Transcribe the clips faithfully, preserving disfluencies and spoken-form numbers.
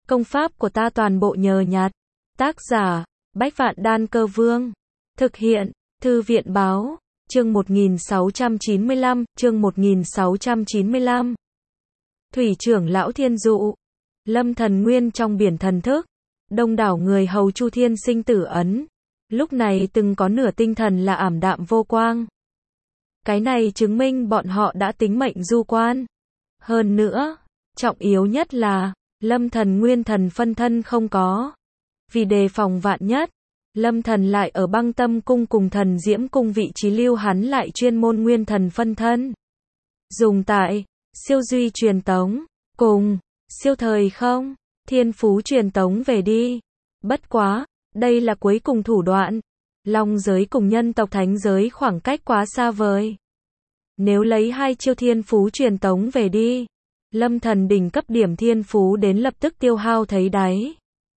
Công pháp của ta toàn bộ nhờ nhặt. Tác giả, Bách Vạn Đan Cơ Vương. Thực hiện, Thư viện Báo, chương một nghìn sáu trăm chín mươi lăm, chương một nghìn sáu trăm chín mươi lăm. Thủy trưởng lão Thiên Dụ. Lâm Thần Nguyên trong biển thần thức. Đông đảo người hầu Chu Thiên sinh tử ấn. Lúc này từng có nửa tinh thần là ảm đạm vô quang. Cái này chứng minh bọn họ đã tính mệnh du quan. Hơn nữa, trọng yếu nhất là, Lâm Thần Nguyên thần phân thân không có. Vì đề phòng vạn nhất, Lâm Thần lại ở Băng Tâm Cung cùng Thần Diễm Cung vị trí lưu hắn lại chuyên môn nguyên thần phân thân. Dùng tại, siêu duy truyền tống, cùng, siêu thời không, thiên phú truyền tống về đi. Bất quá, đây là cuối cùng thủ đoạn. Long giới cùng nhân tộc thánh giới khoảng cách quá xa vời. Nếu lấy hai chiêu thiên phú truyền tống về đi, Lâm Thần đỉnh cấp điểm thiên phú đến lập tức tiêu hao thấy đáy.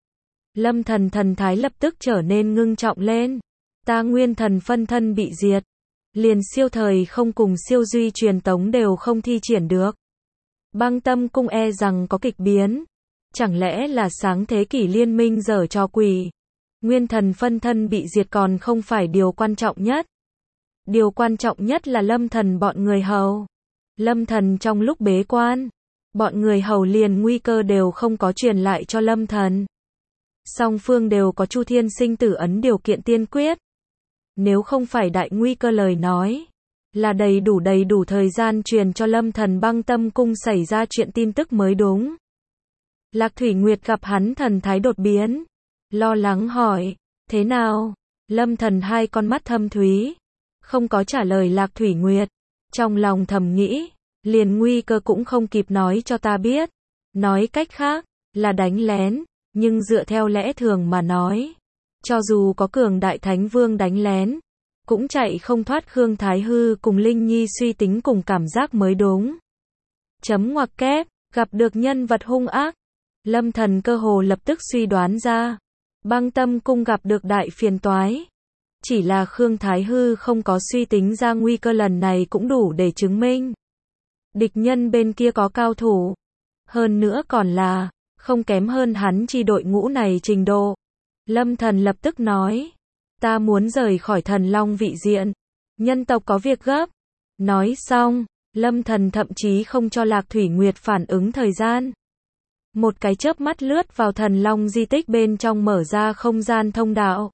Lâm Thần thần thái lập tức trở nên ngưng trọng lên. Ta nguyên thần phân thân bị diệt. Liền siêu thời không cùng siêu duy truyền tống đều không thi triển được. Băng Tâm Cung e rằng có kịch biến. Chẳng lẽ là sáng thế kỷ liên minh giở trò quỷ. Nguyên thần phân thân bị diệt còn không phải điều quan trọng nhất. Điều quan trọng nhất là Lâm Thần bọn người hầu. Lâm Thần trong lúc bế quan, bọn người hầu liền nguy cơ đều không có truyền lại cho Lâm Thần. Song phương đều có Chu Thiên sinh tử ấn điều kiện tiên quyết. Nếu không phải đại nguy cơ lời nói, là đầy đủ đầy đủ thời gian truyền cho Lâm Thần Băng Tâm Cung xảy ra chuyện tin tức mới đúng. Lạc Thủy Nguyệt gặp hắn thần thái đột biến, lo lắng hỏi, thế nào? Lâm Thần hai con mắt thâm thúy, không có trả lời Lạc Thủy Nguyệt, trong lòng thầm nghĩ, liền nguy cơ cũng không kịp nói cho ta biết. Nói cách khác, là đánh lén, nhưng dựa theo lẽ thường mà nói, cho dù có cường đại thánh vương đánh lén, cũng chạy không thoát Khương Thái Hư cùng Linh Nhi suy tính cùng cảm giác mới đúng. Chấm ngoặc kép, gặp được nhân vật hung ác, Lâm Thần cơ hồ lập tức suy đoán ra, Băng Tâm Cung gặp được đại phiền toái. Chỉ là Khương Thái Hư không có suy tính ra nguy cơ lần này cũng đủ để chứng minh. Địch nhân bên kia có cao thủ. Hơn nữa còn là, không kém hơn hắn chi đội ngũ này trình độ. Lâm Thần lập tức nói, ta muốn rời khỏi Thần Long vị diện. Nhân tộc có việc gấp. Nói xong, Lâm Thần thậm chí không cho Lạc Thủy Nguyệt phản ứng thời gian. Một cái chớp mắt lướt vào Thần Long di tích bên trong mở ra không gian thông đạo.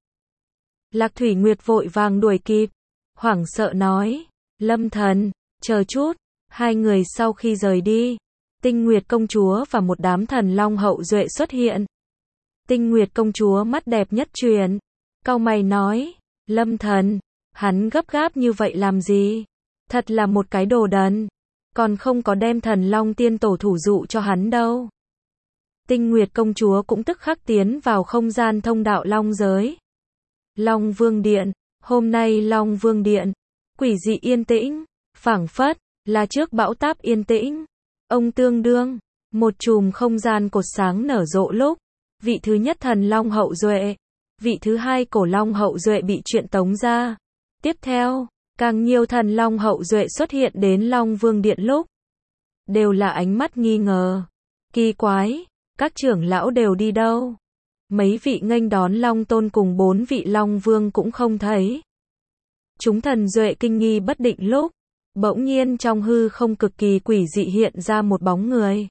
Lạc Thủy Nguyệt vội vàng đuổi kịp, hoảng sợ nói, Lâm Thần, chờ chút. Hai người sau khi rời đi, Tinh Nguyệt công chúa và một đám thần long hậu duệ xuất hiện. Tinh Nguyệt công chúa mắt đẹp nhất truyền, cau mày nói, Lâm Thần, hắn gấp gáp như vậy làm gì? Thật là một cái đồ đần, còn không có đem thần long tiên tổ thủ dụ cho hắn đâu. Tinh Nguyệt công chúa cũng tức khắc tiến vào không gian thông đạo long giới. Long Vương Điện, hôm nay Long Vương Điện, quỷ dị yên tĩnh, phảng phất là trước bão táp yên tĩnh. Ông tương đương, một chùm không gian cột sáng nở rộ lúc, vị thứ nhất thần long hậu duệ, vị thứ hai cổ long hậu duệ bị truyền tống ra. Tiếp theo, càng nhiều thần long hậu duệ xuất hiện đến Long Vương Điện lúc, đều là ánh mắt nghi ngờ. Kỳ quái, các trưởng lão đều đi đâu? Mấy vị nghênh đón Long Tôn cùng bốn vị Long Vương cũng không thấy. Chúng thần duệ kinh nghi bất định lúc, bỗng nhiên trong hư không cực kỳ quỷ dị hiện ra một bóng người.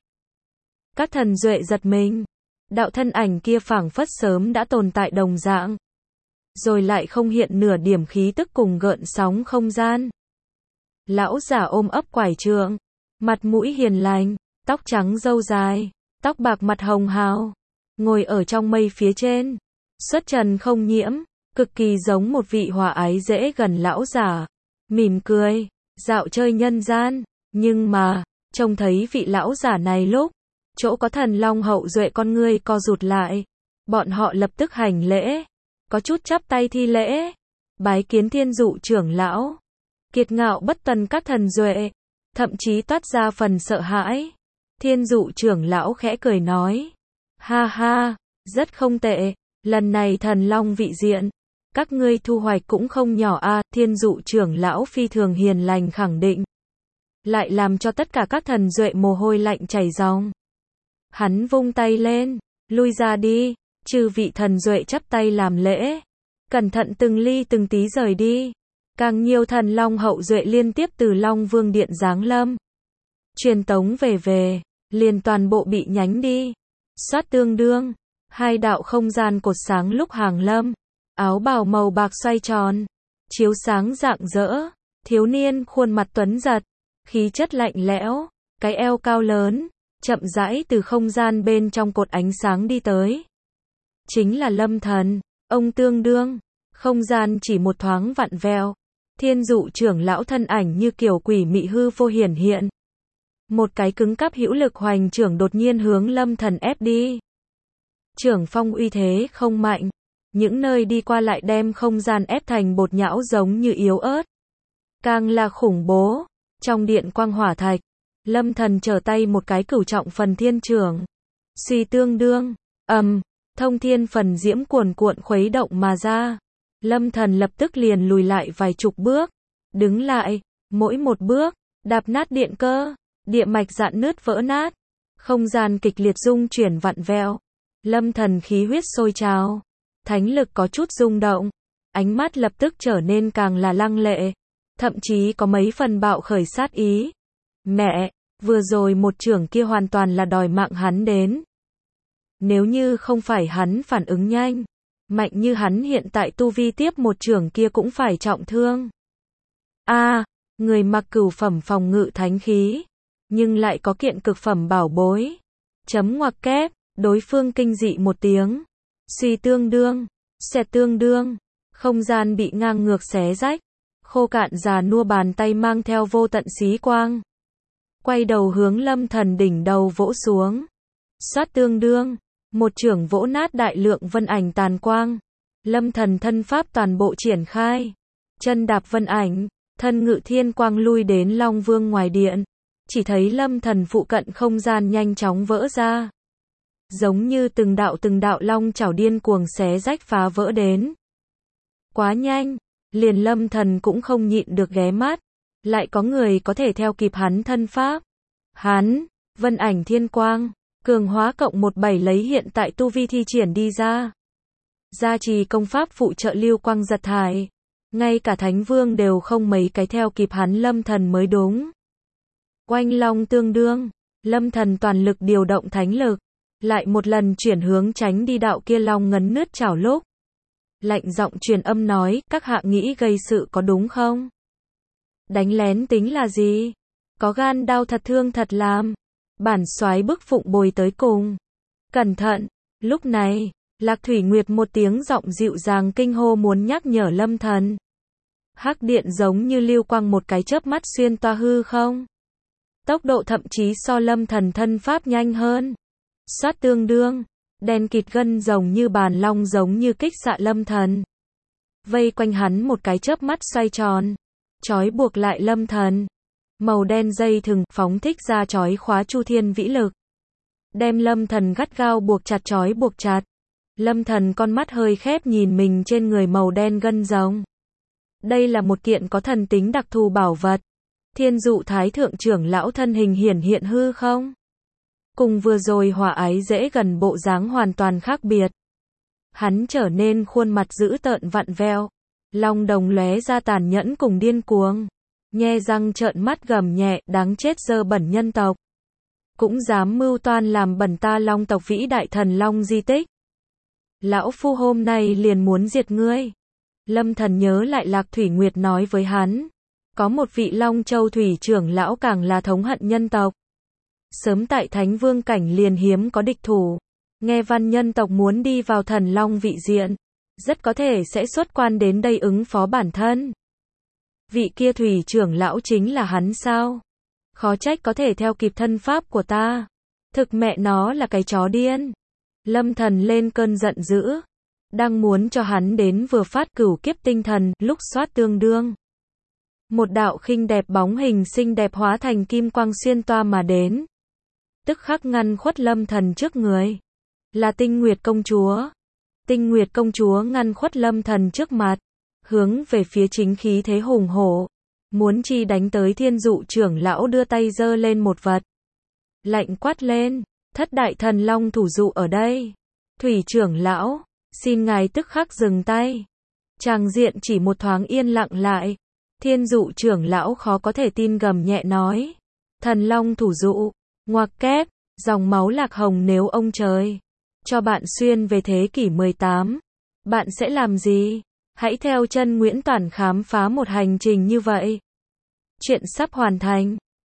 Các thần duệ giật mình, đạo thân ảnh kia phảng phất sớm đã tồn tại đồng dạng, rồi lại không hiện nửa điểm khí tức cùng gợn sóng không gian. Lão giả ôm ấp quải trượng, mặt mũi hiền lành, tóc trắng râu dài, tóc bạc mặt hồng hào, ngồi ở trong mây phía trên, xuất trần không nhiễm, cực kỳ giống một vị hòa ái dễ gần lão giả, mỉm cười, dạo chơi nhân gian. Nhưng mà, trông thấy vị lão giả này lúc, chỗ có thần long hậu duệ con ngươi co rụt lại, bọn họ lập tức hành lễ, có chút chắp tay thi lễ, bái kiến Thiên Dụ trưởng lão. Kiệt ngạo bất tuần các thần duệ, thậm chí toát ra phần sợ hãi. Thiên Dụ trưởng lão khẽ cười nói, ha ha, rất không tệ, lần này thần long vị diện, các ngươi thu hoạch cũng không nhỏ a. Thiên Dụ trưởng lão phi thường hiền lành khẳng định, lại làm cho tất cả các thần duệ mồ hôi lạnh chảy ròng. Hắn vung tay lên, Lui ra đi, chư vị thần duệ chắp tay làm lễ. Cẩn thận từng ly từng tí rời đi. Càng nhiều thần long hậu duệ liên tiếp từ Long Vương Điện giáng lâm. Truyền tống về về, liền toàn bộ bị nhánh đi. Xoát tương đương, hai đạo không gian cột sáng lúc hàng lâm. Áo bào màu bạc xoay tròn, chiếu sáng rạng rỡ. Thiếu niên khuôn mặt tuấn giật, khí chất lạnh lẽo, cái eo cao lớn, chậm rãi từ không gian bên trong cột ánh sáng đi tới. Chính là Lâm Thần, ông tương đương. Không gian chỉ một thoáng vặn vẹo. Thiên dụ trưởng lão thân ảnh như kiểu quỷ mị hư vô hiển hiện. Một cái cứng cáp hữu lực hoành trưởng đột nhiên hướng Lâm Thần ép đi. Trưởng phong uy thế không mạnh. Những nơi đi qua lại đem không gian ép thành bột nhão giống như yếu ớt. Càng là khủng bố. Trong điện quang hỏa thạch, Lâm Thần trở tay một cái cửu trọng phần thiên trưởng. Suy tương đương, ầm, thông thiên phần diễm cuồn cuộn khuấy động mà ra. Lâm Thần lập tức liền lùi lại vài chục bước. Đứng lại, mỗi một bước, đạp nát điện cơ, địa mạch dạn nứt vỡ nát. Không gian kịch liệt rung chuyển vặn vẹo. Lâm Thần khí huyết sôi trào. Thánh lực có chút rung động. Ánh mắt lập tức trở nên càng là lăng lệ. Thậm chí có mấy phần bạo khởi sát ý. Mẹ, vừa rồi một trưởng kia hoàn toàn là đòi mạng hắn đến. Nếu như không phải hắn phản ứng nhanh, mạnh như hắn hiện tại tu vi tiếp một trưởng kia cũng phải trọng thương. A, à, người mặc cửu phẩm phòng ngự thánh khí, nhưng lại có kiện cực phẩm bảo bối. Chấm ngoặc kép, đối phương kinh dị một tiếng. Suy tương đương, xẹt tương đương, không gian bị ngang ngược xé rách. Khô cạn già nua bàn tay mang theo vô tận xí quang. Quay đầu hướng Lâm Thần đỉnh đầu vỗ xuống. Xoát tương đương, một chưởng vỗ nát đại lượng vân ảnh tàn quang. Lâm Thần thân pháp toàn bộ triển khai. Chân đạp vân ảnh, thân ngự thiên quang lui đến Long Vương ngoài điện. Chỉ thấy Lâm Thần phụ cận không gian nhanh chóng vỡ ra. Giống như từng đạo từng đạo long chảo điên cuồng xé rách phá vỡ đến. Quá nhanh. Liền Lâm Thần cũng không nhịn được ghé mắt. Lại có người có thể theo kịp hắn thân pháp. Hắn, vân ảnh thiên quang, cường hóa cộng một bảy lấy hiện tại tu vi thi triển đi ra. Gia trì công pháp phụ trợ lưu quang giật thải. Ngay cả Thánh Vương đều không mấy cái theo kịp hắn Lâm Thần mới đúng. Oanh long tương đương, Lâm Thần toàn lực điều động thánh lực. Lại một lần chuyển hướng tránh đi đạo kia long ngấn nứt chảo lúc. Lạnh giọng truyền âm nói, các hạ nghĩ gây sự có đúng không? Đánh lén tính là gì? Có gan đau thật thương thật làm. Bản soái bức phụng bồi tới cùng. Cẩn thận, lúc này, Lạc Thủy Nguyệt một tiếng giọng dịu dàng kinh hô muốn nhắc nhở Lâm Thần. Hắc điện giống như lưu quang một cái chớp mắt xuyên toa hư không? Tốc độ thậm chí so Lâm Thần thân pháp nhanh hơn. Xoát tương đương. Đen kịt gân rồng như bàn long giống như kích xạ Lâm Thần. Vây quanh hắn một cái chớp mắt xoay tròn. Chói buộc lại Lâm Thần. Màu đen dây thừng phóng thích ra chói khóa chu thiên vĩ lực. Đem Lâm Thần gắt gao buộc chặt chói buộc chặt. Lâm Thần con mắt hơi khép nhìn mình trên người màu đen gân rồng. Đây là một kiện có thần tính đặc thù bảo vật. Thiên dụ thái thượng trưởng lão thân hình hiển hiện hư không? Cùng vừa rồi hòa ái dễ gần bộ dáng hoàn toàn khác biệt. Hắn trở nên khuôn mặt dữ tợn vặn vẹo. Long đồng lóe ra tàn nhẫn cùng điên cuồng. Nhe răng trợn mắt gầm nhẹ, đáng chết dơ bẩn nhân tộc. Cũng dám mưu toan làm bẩn ta Long tộc vĩ đại thần Long di tích. Lão phu hôm nay liền muốn diệt ngươi. Lâm Thần nhớ lại Lạc Thủy Nguyệt nói với hắn. Có một vị Long Châu Thủy trưởng lão càng là thống hận nhân tộc. Sớm tại Thánh Vương cảnh liền hiếm có địch thủ. Nghe văn nhân tộc muốn đi vào thần Long vị diện. Rất có thể sẽ xuất quan đến đây ứng phó bản thân. Vị kia Thủy trưởng lão chính là hắn sao? Khó trách có thể theo kịp thân pháp của ta. Thực mẹ nó là cái chó điên. Lâm Thần lên cơn giận dữ. Đang muốn cho hắn đến vừa phát cửu kiếp tinh thần, lúc xoát tương đương. Một đạo khinh đẹp bóng hình xinh đẹp hóa thành kim quang xuyên toa mà đến. Tức khắc ngăn khuất Lâm Thần trước người. Là Tinh Nguyệt công chúa. Tinh Nguyệt công chúa ngăn khuất Lâm Thần trước mặt. Hướng về phía chính khí thế hùng hổ. Muốn chi đánh tới thiên dụ trưởng lão đưa tay giơ lên một vật. Lạnh quát lên. Thất đại thần long thủ dụ ở đây. Thủy trưởng lão, xin ngài tức khắc dừng tay. Tràng diện chỉ một thoáng yên lặng lại. Thiên dụ trưởng lão khó có thể tin gầm nhẹ nói. Thần long thủ dụ, ngoặc kép, dòng máu lạc hồng nếu ông trời cho bạn xuyên về thế kỷ mười tám, bạn sẽ làm gì? Hãy theo chân Nguyễn Toản khám phá một hành trình như vậy. Chuyện sắp hoàn thành.